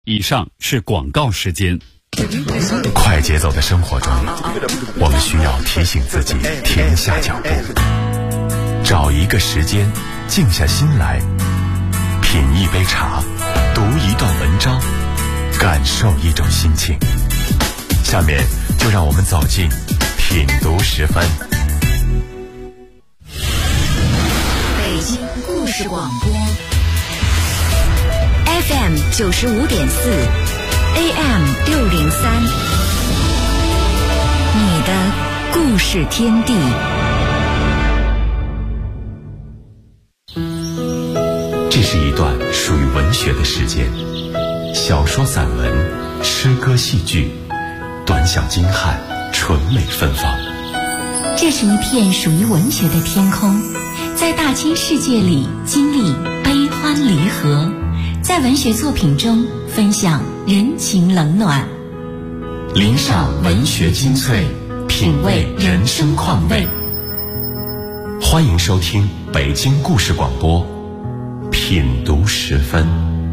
以上是广告时间。 快节奏的生活中，我们需要提醒自己停下脚步，找一个时间静下心来，品一杯茶，读一段文章，感受一种心情。下面就让我们走进品读10分。 北京故事广播 FM 95.4 AM 603，你的故事天地。 这是一段属于文学的时间，小说、散文、诗歌、戏剧，短小精悍，纯美芬芳。 这是一片属于文学的天空，在大千世界里经历悲欢离合，在文学作品中分享人情冷暖， 聆赏文学精粹，品味人生况味。欢迎收听北京故事广播品读10分。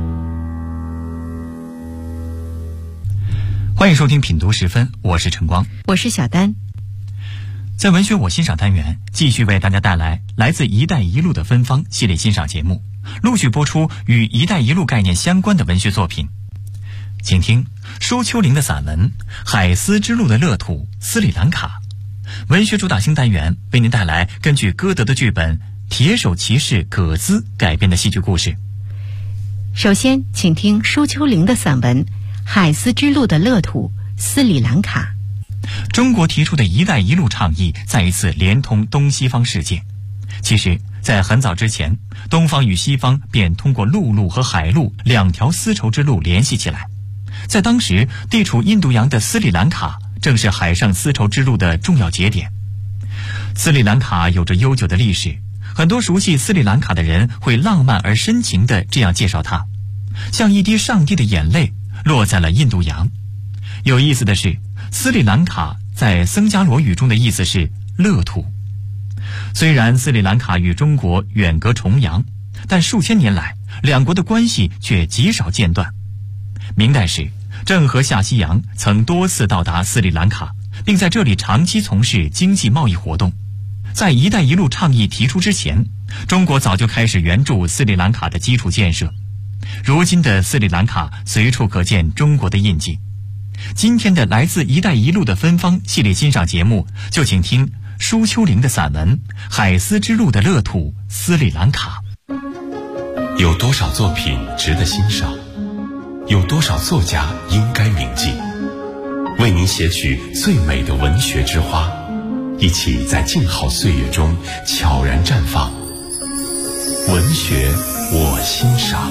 欢迎收听品读10分，我是晨光， 我是小丹。 在文学我欣赏单元，继续为大家带来来自一带一路的芬芳系列欣赏节目，陆续播出与一带一路概念相关的文学作品。请听舒秋玲的散文《海丝之路的乐土斯里兰卡》。文学主打新单元为您带来根据歌德的剧本《铁手骑士葛兹》改编的戏剧故事。 首先请听舒秋玲的散文《海丝之路的乐土斯里兰卡》。 中国提出的一带一路倡议再一次连通东西方世界。其实在很早之前，东方与西方便通过陆路和海路两条丝绸之路联系起来。在当时地处印度洋的斯里兰卡正是海上丝绸之路的重要节点。斯里兰卡有着悠久的历史，很多熟悉斯里兰卡的人会浪漫而深情地这样介绍它，像一滴上帝的眼泪落在了印度洋。有意思的是，斯里兰卡在僧伽罗语中的意思是乐土。虽然斯里兰卡与中国远隔重洋，但数千年来两国的关系却极少间断。明代时，郑和下西洋曾多次到达斯里兰卡，并在这里长期从事经济贸易活动。在一带一路倡议提出之前，中国早就开始援助斯里兰卡的基础建设。如今的斯里兰卡随处可见中国的印记。今天的来自一带一路的芬芳系列欣赏节目，就请听舒秋玲的散文《海丝之路的乐土斯里兰卡》。 有多少作品值得欣赏？有多少作家应该铭记？为您写取最美的文学之花，一起在静好岁月中悄然绽放。文学我欣赏。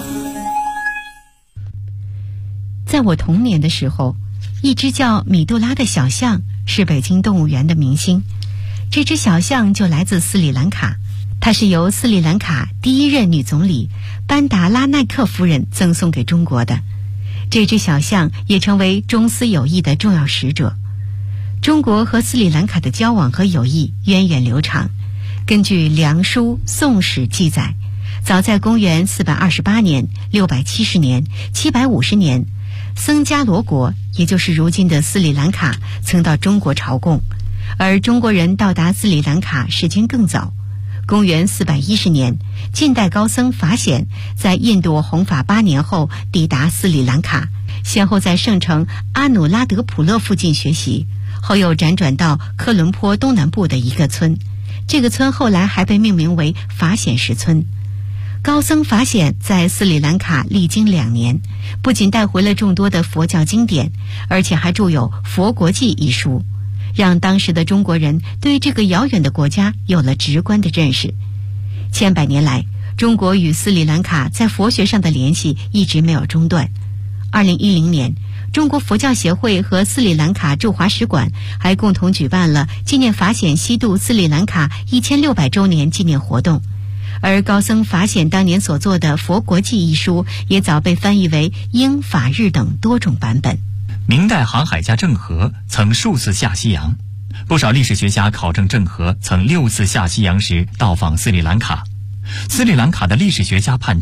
在我童年的时候，一只叫米杜拉的小象是北京动物园的明星。这只小象就来自斯里兰卡，它是由斯里兰卡第一任女总理班达拉奈克夫人赠送给中国的。这只小象也成为中斯友谊的重要使者。中国和斯里兰卡的交往和友谊源远流长。根据《梁书》《宋史》记载，早在公元428年、670年、750年，僧伽罗国，也就是如今的斯里兰卡，曾到中国朝贡，而中国人到达斯里兰卡时间更早。公元410年，近代高僧法显在印度弘法8年后抵达斯里兰卡，先后在圣城阿努拉德普勒附近学习，后又辗转到科伦坡东南部的一个村，这个村后来还被命名为法显石村。高僧法显在斯里兰卡历经2年，不仅带回了众多的佛教经典，而且还著有《佛国记》一书，让当时的中国人对这个遥远的国家有了直观的认识。千百年来，中国与斯里兰卡在佛学上的联系一直没有中断。2010年，中国佛教协会和斯里兰卡驻华使馆还共同举办了纪念法显西渡斯里兰卡1600周年纪念活动。而高僧法显当年所做的《佛国记》一书也早被翻译为英、法、日等多种版本。 明代航海家郑和曾数次下西洋，不少历史学家考证郑和曾6次下西洋时到访斯里兰卡。斯里兰卡的历史学家判定，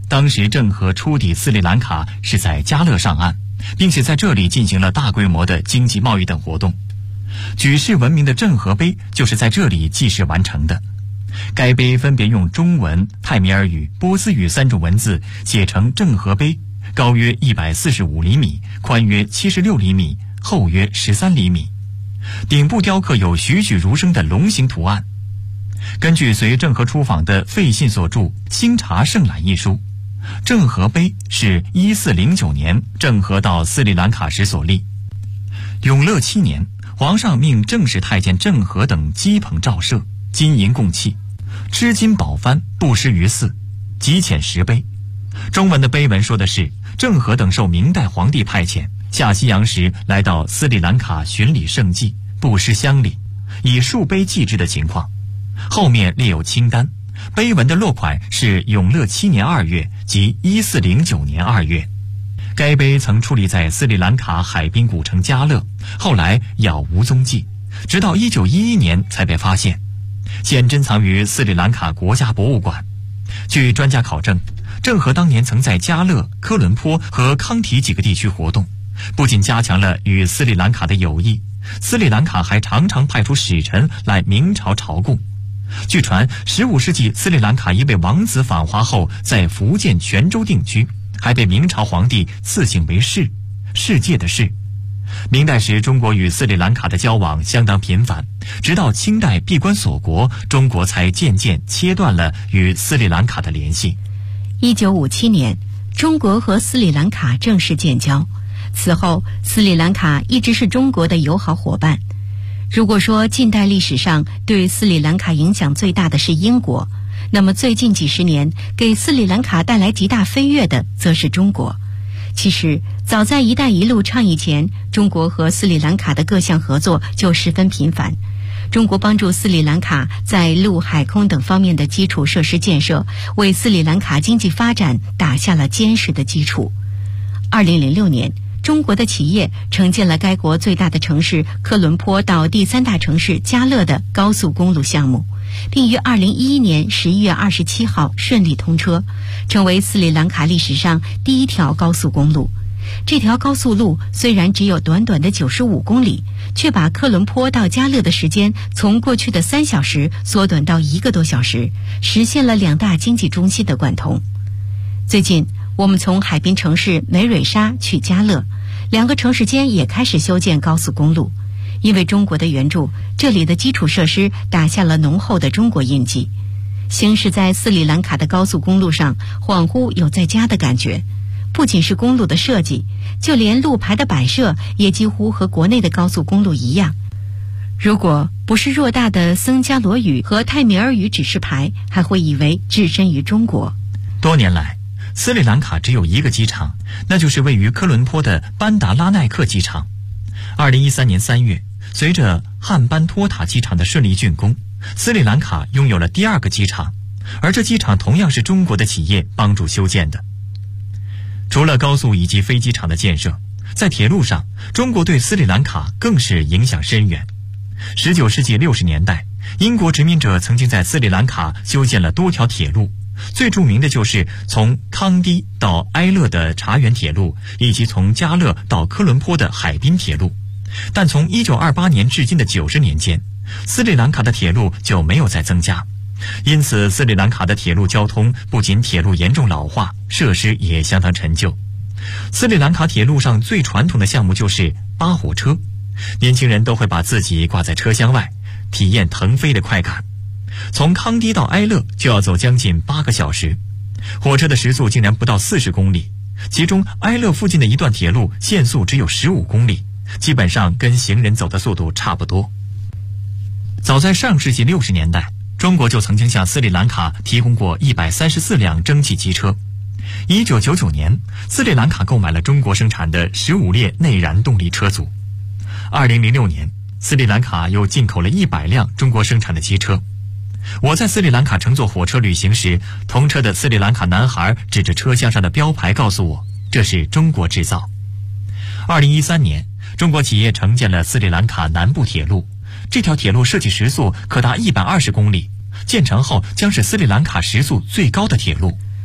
当时郑和出抵斯里兰卡是在加勒上岸，并且在这里进行了大规模的经济贸易等活动。举世闻名的郑和碑就是在这里记事完成的。该碑分别用中文、泰米尔语、波斯语3种文字写成郑和碑，高约145厘米，宽约76厘米，厚约13厘米。顶部雕刻有栩栩如生的龙形图案。根据随郑和出访的费信所著《新察胜览》一书，郑和碑是1409年郑和到斯里兰卡时所立。永乐7年，皇上命正式太监郑和等基捧照射，金银供器，织金宝幡布施于寺，极浅石碑。中文的碑文说的是郑和等受明代皇帝派遣，下西洋时来到斯里兰卡巡礼圣迹，布施乡里，以数碑记之的情况。后面列有清单，碑文的落款是永乐7年2月，即1409年2月。该碑曾矗立在斯里兰卡海滨古城加勒，后来杳无踪迹，直到1911年才被发现，现珍藏于斯里兰卡国家博物馆。据专家考证，郑和当年曾在加勒、科伦坡和康提几个地区活动，不仅加强了与斯里兰卡的友谊，斯里兰卡还常常派出使臣来明朝朝贡。据传15世纪斯里兰卡一位王子访华后在福建泉州定居，还被明朝皇帝赐姓为世，世界的世。明代时中国与斯里兰卡的交往相当频繁，直到清代闭关锁国，中国才渐渐切断了与斯里兰卡的联系。 1957年，中国和斯里兰卡正式建交，此后斯里兰卡一直是中国的友好伙伴。如果说近代历史上对斯里兰卡影响最大的是英国，那么最近几十年给斯里兰卡带来极大飞跃的则是中国。其实早在一带一路倡议前，中国和斯里兰卡的各项合作就十分频繁。中国帮助斯里兰卡在陆海空等方面的基础设施建设，为斯里兰卡经济发展打下了坚实的基础。2006年，中国的企业承建了该国最大的城市科伦坡到第3大城市加勒的高速公路项目，并于2011年11月27号顺利通车，成为斯里兰卡历史上第一条高速公路。这条高速路虽然只有短短的95公里，却把科伦坡到加勒的时间从过去的3小时缩短到1个多小时，实现了2大经济中心的贯通。最近我们从海滨城市梅蕊沙去加勒，2个城市间也开始修建高速公路。因为中国的援助，这里的基础设施打下了浓厚的中国印记。行驶在斯里兰卡的高速公路上，恍惚有在家的感觉。不仅是公路的设计，就连路牌的摆设也几乎和国内的高速公路一样。如果不是偌大的僧伽罗语和泰米尔语指示牌，还会以为置身于中国。 多年来，斯里兰卡只有一个机场，那就是位于科伦坡的班达拉奈克机场。2013年3月，随着汉班托塔机场的顺利竣工，斯里兰卡拥有了第2个机场，而这机场同样是中国的企业帮助修建的。除了高速以及飞机场的建设，在铁路上，中国对斯里兰卡更是影响深远。19世纪60年代，英国殖民者曾经在斯里兰卡修建了多条铁路，最著名的就是从康迪到埃勒的茶园铁路，以及从加勒到科伦坡的海滨铁路。但从1928年至今的90年间，斯里兰卡的铁路就没有再增加。因此斯里兰卡的铁路交通不仅铁路严重老化，设施也相当陈旧。斯里兰卡铁路上最传统的项目就是扒火车，年轻人都会把自己挂在车厢外，体验腾飞的快感。从康迪到埃勒就要走将近8个小时，火车的时速竟然不到40公里，其中埃勒附近的一段铁路限速只有15公里，基本上跟行人走的速度差不多。早在上世纪60年代，中国就曾经向斯里兰卡提供过134辆蒸汽机车。1999年，斯里兰卡购买了中国生产的15列内燃动力车组。2006年，斯里兰卡又进口了100辆中国生产的机车。我在斯里兰卡乘坐火车旅行时，同车的斯里兰卡男孩指着车厢上的标牌告诉我，这是中国制造。2013年，中国企业承建了斯里兰卡南部铁路，这条铁路设计时速可达120公里，建成后将是斯里兰卡时速最高的铁路。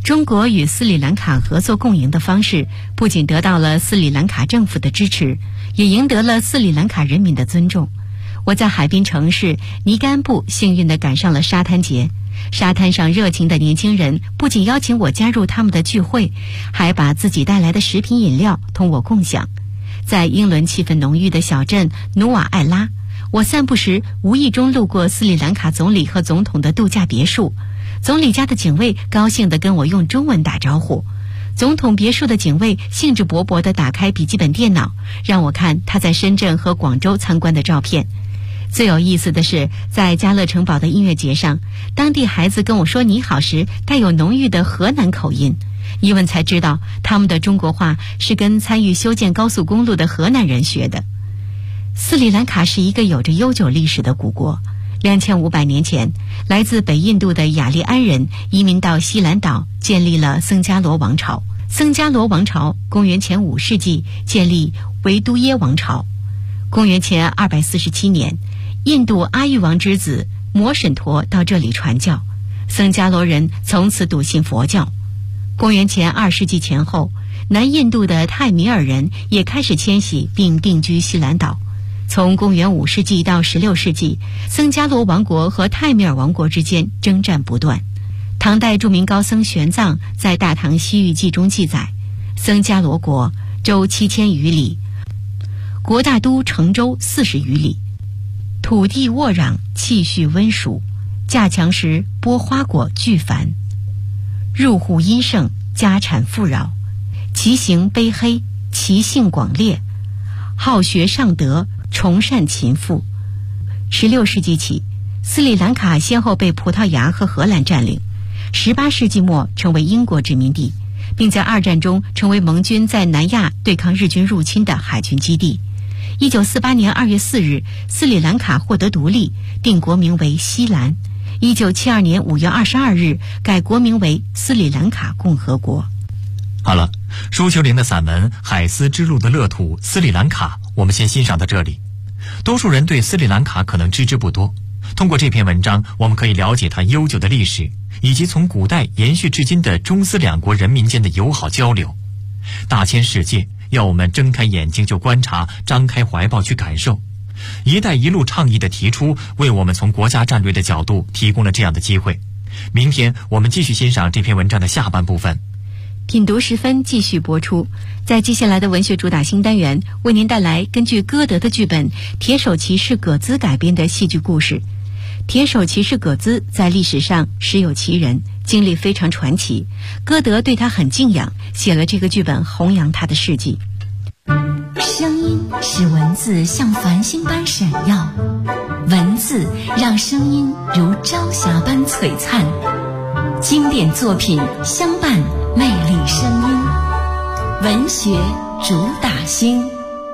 中国与斯里兰卡合作共赢的方式，不仅得到了斯里兰卡政府的支持，也赢得了斯里兰卡人民的尊重。我在海滨城市尼甘布幸运地赶上了沙滩节，沙滩上热情的年轻人不仅邀请我加入他们的聚会，还把自己带来的食品饮料同我共享。在英伦气氛浓郁的小镇努瓦艾拉，我散步时无意中路过斯里兰卡总理和总统的度假别墅，总理家的警卫高兴地跟我用中文打招呼，总统别墅的警卫兴致勃勃地打开笔记本电脑，让我看他在深圳和广州参观的照片。最有意思的是，在嘉乐城堡的音乐节上，当地孩子跟我说你好时带有浓郁的河南口音，一问才知道他们的中国话是跟参与修建高速公路的河南人学的。斯里兰卡是一个有着悠久历史的古国，2500年前，来自北印度的雅利安人移民到西兰岛，建立了僧伽罗王朝。僧伽罗王朝公元前5世纪建立维都耶王朝。公元前247年，印度阿育王之子摩审陀到这里传教，僧伽罗人从此笃信佛教。公元前2世纪前后，南印度的泰米尔人也开始迁徙并定居西兰岛。从公元5世纪到16世纪，僧伽罗王国和泰米尔王国之间征战不断。唐代著名高僧玄奘在《大唐西域记》中记载，僧伽罗国周7000余里，国大都成州40余里，土地沃壤，气序温熟，稼强时播花果巨繁，入户殷盛，家产富饶，其形卑黑，其性广烈，好学尚德，崇善勤富。16世纪起，斯里兰卡先后被葡萄牙和荷兰占领，18世纪末成为英国殖民地，并在二战中成为盟军在南亚对抗日军入侵的海军基地。1948年2月4日，斯里兰卡获得独立，定国名为西兰。1972年5月22日，改国名为斯里兰卡共和国。 好了，舒秋玲的散文《海丝之路的乐土斯里兰卡》，我们先欣赏到这里。多数人对斯里兰卡可能知之不多，通过这篇文章，我们可以了解它悠久的历史，以及从古代延续至今的中斯两国人民间的友好交流。大千世界要我们睁开眼睛就观察，张开怀抱去感受。一带一路倡议的提出，为我们从国家战略的角度提供了这样的机会。明天我们继续欣赏这篇文章的下半部分。 品读时分继续播出，在接下来的文学主打新单元，为您带来根据歌德的剧本《铁手骑士葛兹》改编的戏剧故事。铁手骑士葛兹在历史上实有其人，经历非常传奇，歌德对他很敬仰，写了这个剧本弘扬他的事迹。 声音使文字像繁星般闪耀，文字让声音如朝霞般璀璨，经典作品相伴魅力声音，文学主打星。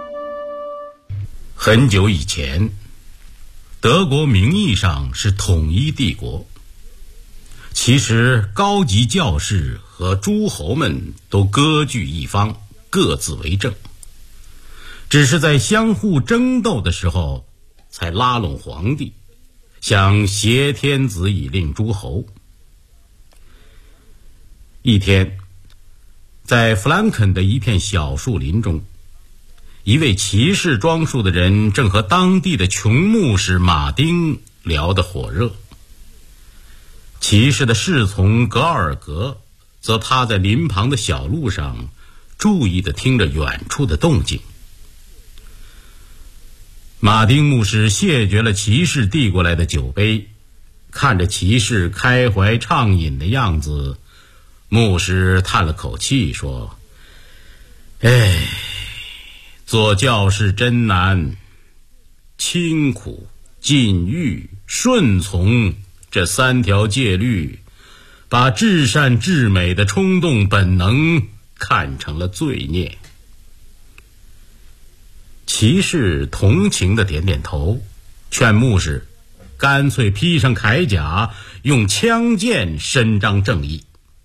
很久以前，德国名义上是统一帝国，其实高级教士和诸侯们都割据一方，各自为政，只是在相互争斗的时候才拉拢皇帝，想挟天子以令诸侯。一天，在弗兰肯的一片小树林中，一位骑士装束的人正和当地的穷牧师马丁聊得火热。骑士的侍从格奥尔格则趴在林旁的小路上，注意地听着远处的动静。马丁牧师谢绝了骑士递过来的酒杯，看着骑士开怀畅饮的样子，牧师叹了口气说：哎，做教士真难，清苦、禁欲、顺从这三条戒律，把至善至美的冲动本能看成了罪孽。骑士同情地点点头，劝牧师干脆披上铠甲，用枪剑伸张正义。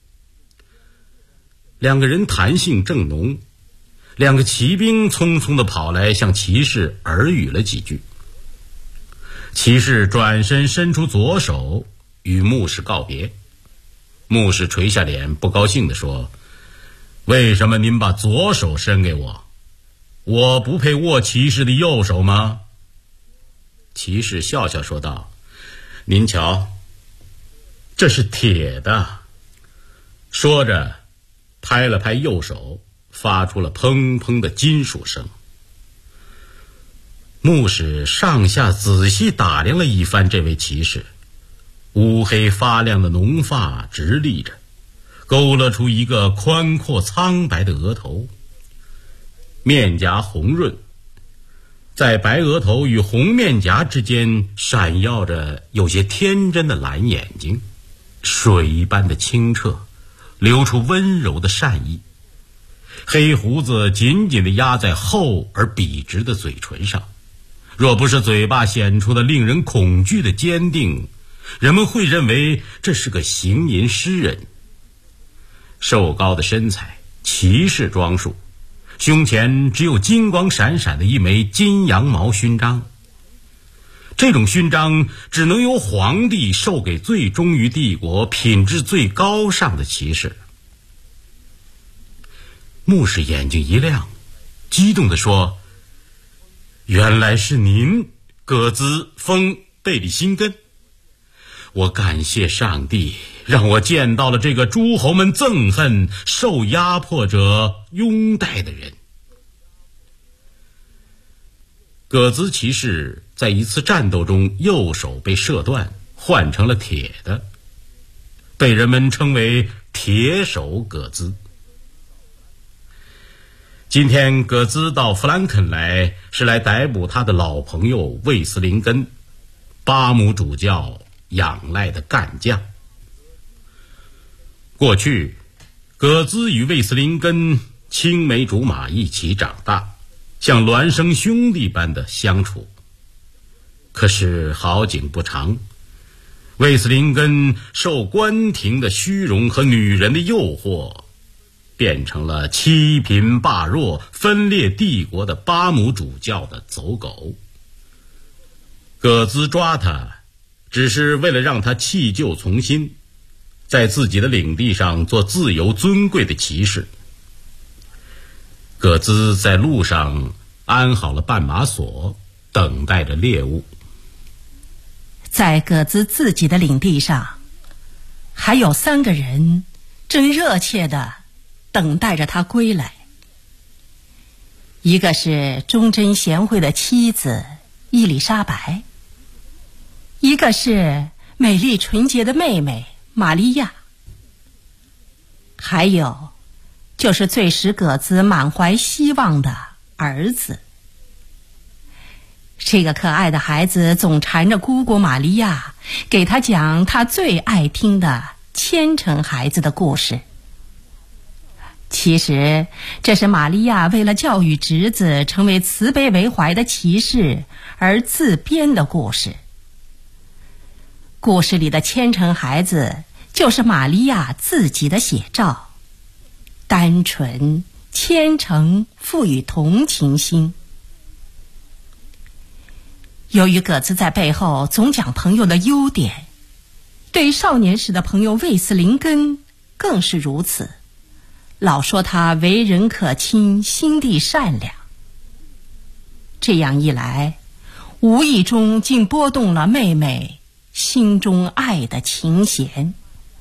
两个人谈性正浓，两个骑兵匆匆地跑来，向骑士耳语了几句。骑士转身伸出左手与牧师告别。 牧师垂下脸，不高兴地说：“为什么您把左手伸给我？我不配握骑士的右手吗？”骑士笑笑说道：“您瞧，这是铁的。”说着拍了拍右手，发出了砰砰的金属声。牧师上下仔细打量了一番这位骑士，乌黑发亮的浓发直立着，勾勒出一个宽阔苍白的额头，面颊红润，在白额头与红面颊之间闪耀着有些天真的蓝眼睛，水一般的清澈，流出温柔的善意。黑胡子紧紧地压在厚而笔直的嘴唇上，若不是嘴巴显出的令人恐惧的坚定，人们会认为这是个行吟诗人。瘦高的身材，骑士装束，胸前只有金光闪闪的一枚金羊毛勋章。这种勋章只能由皇帝授给最忠于帝国、品质最高尚的骑士。牧师眼睛一亮，激动地说：“原来是您，葛兹·封贝里辛根！我感谢上帝，让我见到了这个诸侯们憎恨、受压迫者拥戴的人。”葛兹骑士在一次战斗中右手被射断，换成了铁的，被人们称为铁手葛兹。今天葛兹到弗兰肯来，是来逮捕他的老朋友卫斯林根，巴姆主教仰赖的干将。过去葛兹与卫斯林根青梅竹马一起长大，像孪生兄弟般的相处。可是好景不长，卫斯林根受官廷的虚荣和女人的诱惑，变成了欺贫霸弱、分裂帝国的巴姆主教的走狗。葛兹抓他，只是为了让他弃旧从新，在自己的领地上做自由尊贵的骑士。葛兹在路上安好了绊马索，等待着猎物。 在葛兹自己的领地上，还有3个人正热切地等待着他归来。一个是忠贞贤惠的妻子伊丽莎白，一个是美丽纯洁的妹妹玛利亚，还有就是最使葛兹满怀希望的儿子。这个可爱的孩子总缠着姑姑玛利亚，给他讲他最爱听的虔诚孩子的故事。其实这是玛利亚为了教育侄子成为慈悲为怀的骑士而自编的故事。故事里的虔诚孩子就是玛利亚自己的写照，单纯、虔诚，富于同情心。由于葛兹在背后总讲朋友的优点，对少年时的朋友卫斯林根更是如此，老说他为人可亲，心地善良。这样一来，无意中竟拨动了妹妹心中爱的琴弦。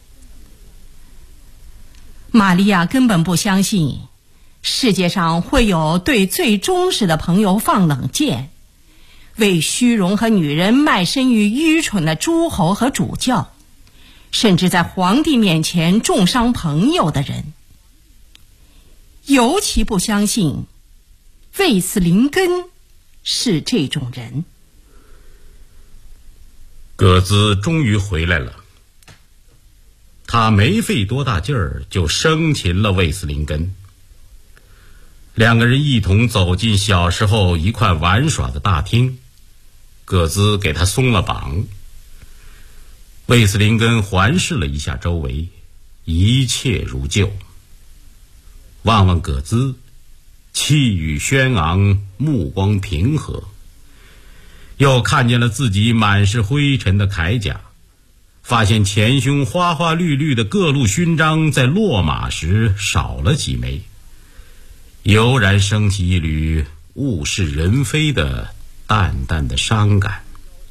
玛利亚根本不相信世界上会有对最忠实的朋友放冷箭，为虚荣和女人卖身于愚蠢的诸侯和主教，甚至在皇帝面前重伤朋友的人。尤其不相信卫斯林根是这种人。 葛兹终于回来了，他没费多大劲儿就生擒了卫斯林根。2个人一同走进小时候一块玩耍的大厅，葛兹给他松了绑。卫斯林根环视了一下周围，一切如旧。望望葛兹，气宇轩昂，目光平和。又看见了自己满是灰尘的铠甲， 发现前胸花花绿绿的各路勋章在落马时少了几枚，油然升起一缕物是人非的淡淡的伤感。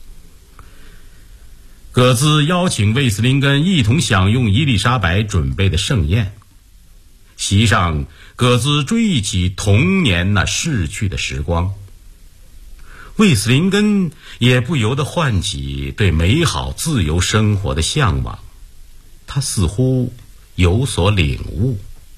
葛兹邀请卫斯林根一同享用伊丽莎白准备的盛宴。席上，葛兹追忆起童年那逝去的时光，卫斯林根也不由得唤起对美好自由生活的向往，他似乎有所领悟。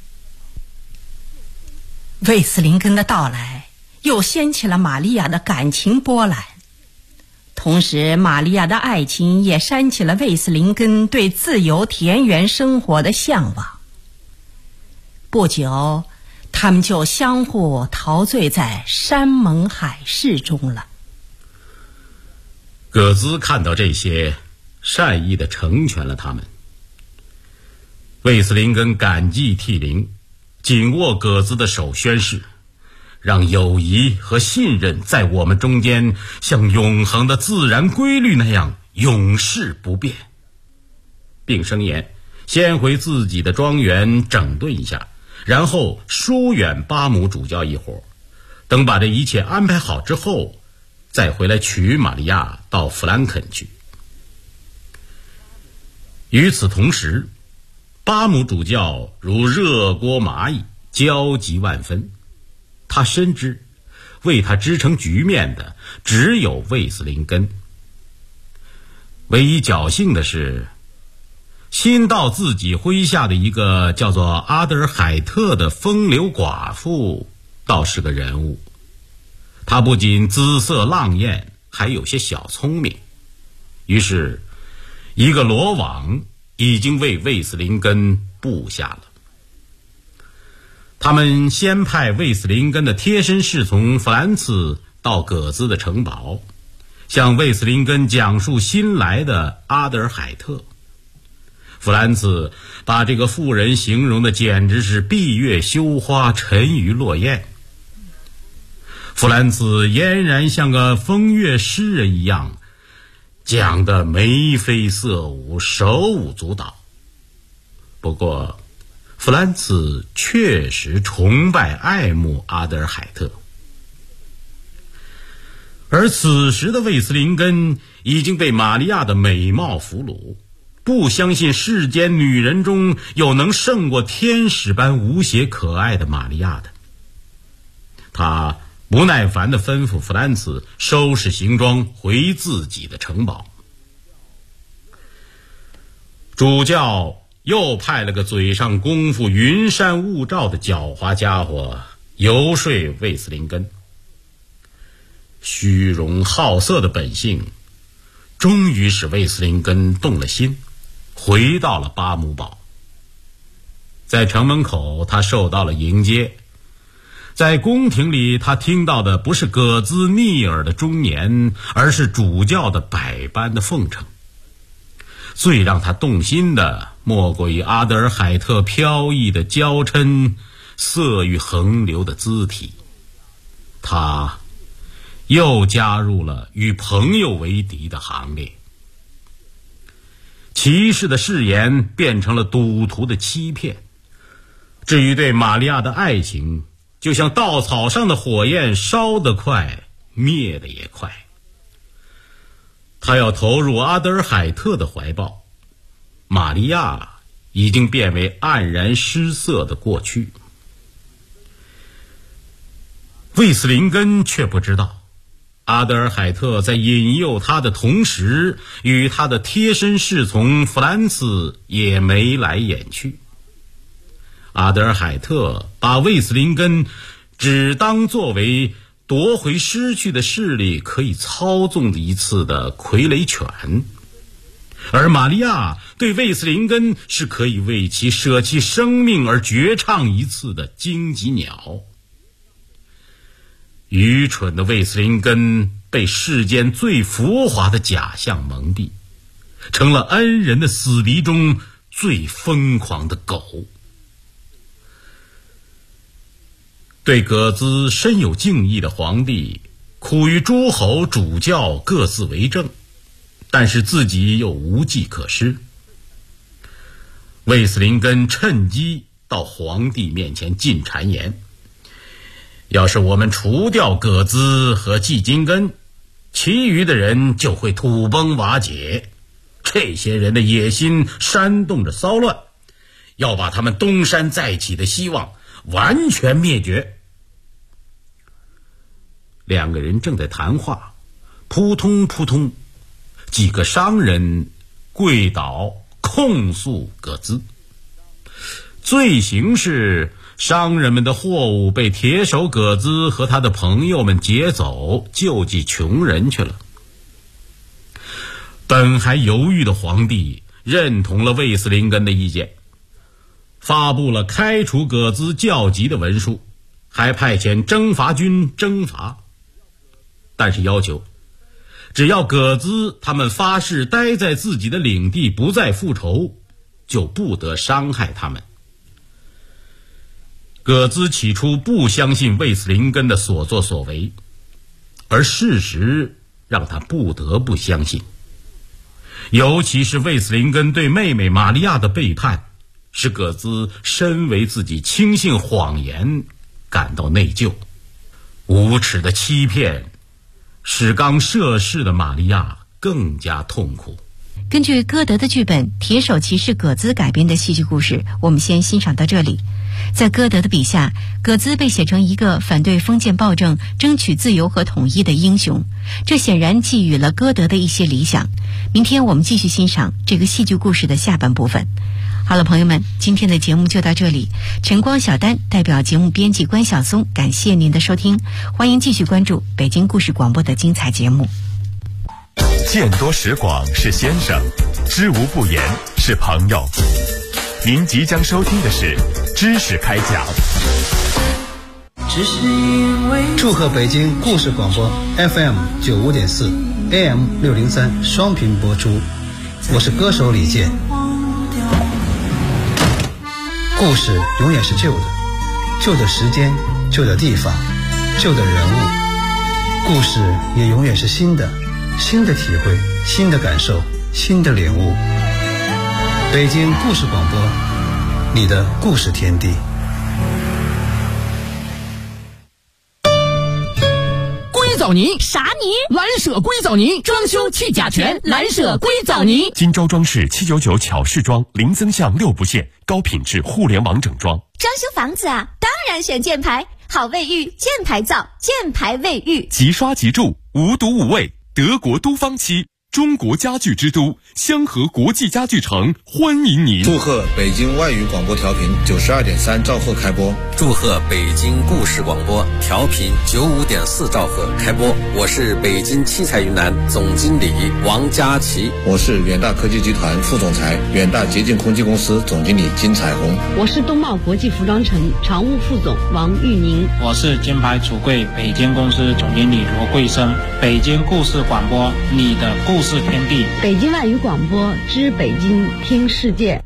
卫斯林根的到来又掀起了玛利亚的感情波澜，同时玛利亚的爱情也煽起了卫斯林根对自由田园生活的向往。不久，他们就相互陶醉在山盟海誓中了。 葛兹看到这些，善意地成全了他们。卫斯林根感激涕零，紧握葛兹的手宣誓，让友谊和信任在我们中间像永恒的自然规律那样永世不变，并声言先回自己的庄园整顿一下，然后疏远巴姆主教一伙，等把这一切安排好之后，再回来娶玛利亚到弗兰肯去。与此同时，巴姆主教如热锅蚂蚁，焦急万分。他深知为他支撑局面的只有卫斯林根。唯一侥幸的是，新到自己麾下的一个叫做阿德尔海特的风流寡妇倒是个人物。她不仅姿色浪艳，还有些小聪明。于是一个罗网已经为卫斯林根布下了。他们先派卫斯林根的贴身侍从弗兰茨到葛兹的城堡，向卫斯林根讲述新来的阿德尔海特。弗兰茨把这个妇人形容的简直是闭月羞花，沉鱼落雁。弗兰茨俨然像个风月诗人一样，讲得眉飞色舞，手舞足蹈。不过弗兰茨确实崇拜爱慕阿德尔海特，而此时的卫斯林根已经被玛利亚的美貌俘虏，不相信世间女人中有能胜过天使般无邪可爱的玛利亚的。他不耐烦地吩咐弗兰茨收拾行装回自己的城堡。主教又派了个嘴上功夫云山雾罩的狡猾家伙游说卫斯林根。虚荣好色的本性终于使卫斯林根动了心，回到了巴姆堡。在城门口，他受到了迎接。在宫廷里，他听到的不是葛兹逆耳的忠言，而是主教的百般的奉承。最让他动心的莫过于阿德尔海特飘逸的娇嗔，色欲横流的姿体。他又加入了与朋友为敌的行列。骑士的誓言变成了赌徒的欺骗。至于对玛利亚的爱情，就像稻草上的火焰，烧得快，灭得也快。他要投入阿德尔海特的怀抱，玛利亚已经变为黯然失色的过去。卫斯林根却不知道，阿德尔海特在引诱他的同时，与他的贴身侍从弗兰茨也眉来眼去。阿德尔海特把卫斯林根只当作为夺回失去的势力可以操纵的一次的傀儡犬，而玛利亚对卫斯林根是可以为其舍弃生命而绝唱一次的荆棘鸟。愚蠢的卫斯林根被世间最浮华的假象蒙蔽，成了恩人的死敌中最疯狂的狗。对葛兹深有敬意的皇帝，苦于诸侯主教各自为政， 但是自己又无计可施。卫斯林根趁机到皇帝面前进谗言，要是我们除掉葛兹和季金根，其余的人就会土崩瓦解。这些人的野心煽动着骚乱，要把他们东山再起的希望完全灭绝。两个人正在谈话，扑通扑通，几个商人跪倒控诉葛兹，罪行是商人们的货物被铁手葛兹和他的朋友们劫走，救济穷人去了。本还犹豫的皇帝认同了卫斯林根的意见，发布了开除葛兹教籍的文书，还派遣征伐军征伐，但是要求只要葛兹他们发誓待在自己的领地不再复仇，就不得伤害他们。葛兹起初不相信卫斯林根的所作所为，而事实让他不得不相信。尤其是卫斯林根对妹妹玛利亚的背叛，使葛兹身为自己轻信谎言感到内疚。无耻的欺骗使刚涉世的玛利亚更加痛苦。 根据歌德的剧本《铁手骑士葛兹》改编的戏剧故事，我们先欣赏到这里。在歌德的笔下，葛兹被写成一个反对封建暴政、争取自由和统一的英雄，这显然寄予了歌德的一些理想。明天我们继续欣赏这个戏剧故事的下半部分。好了，朋友们，今天的节目就到这里。晨光小丹代表节目编辑关晓松，感谢您的收听，欢迎继续关注北京故事广播的精彩节目。 见多识广是先生，知无不言是朋友。您即将收听的是知识开讲。 祝贺北京故事广播 FM 95.4 AM 603双频播出，我是歌手李健。故事永远是旧的，旧的时间，旧的地方，旧的人物。故事也永远是新的，新的体会，新的感受，新的领悟。北京故事广播，你的故事天地。 硅藻泥啥泥？ 蓝舍硅藻泥，装修去甲醛，蓝舍硅藻泥。 金州装饰799巧饰装，零增项6不限，高品质互联网整装。 装修房子啊，当然选箭牌，好卫浴，箭牌造，箭牌卫浴。 即刷即住，无毒无味，德国都方漆，中国家具之都香河国际家具城欢迎您。 祝贺北京外语广播调频92.3兆赫开播。 祝贺北京故事广播调频95.4兆赫开播。我是北京七彩云南总经理王佳琪。 我是远大科技集团副总裁、远大洁净空气公司总经理金彩虹。 我是东茂国际服装城常务副总王玉宁。 我是金牌橱柜北京公司总经理罗桂生。北京故事广播，你的故事天地。 北京外语广播知北京听世界。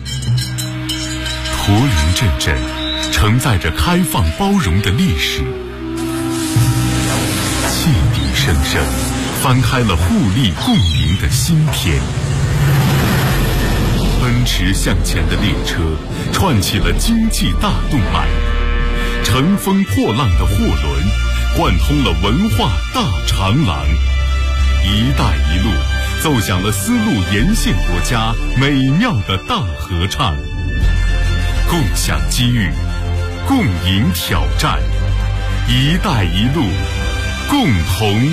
图林阵阵，承载着开放包容的历史，汽笛声声，翻开了互利共赢的新篇。奔驰向前的列车，串起了经济大动脉；乘风破浪的货轮，贯通了文化大长廊。一带一路奏响了丝路沿线国家美妙的大合唱，共享机遇，共赢挑战，一带一路，共同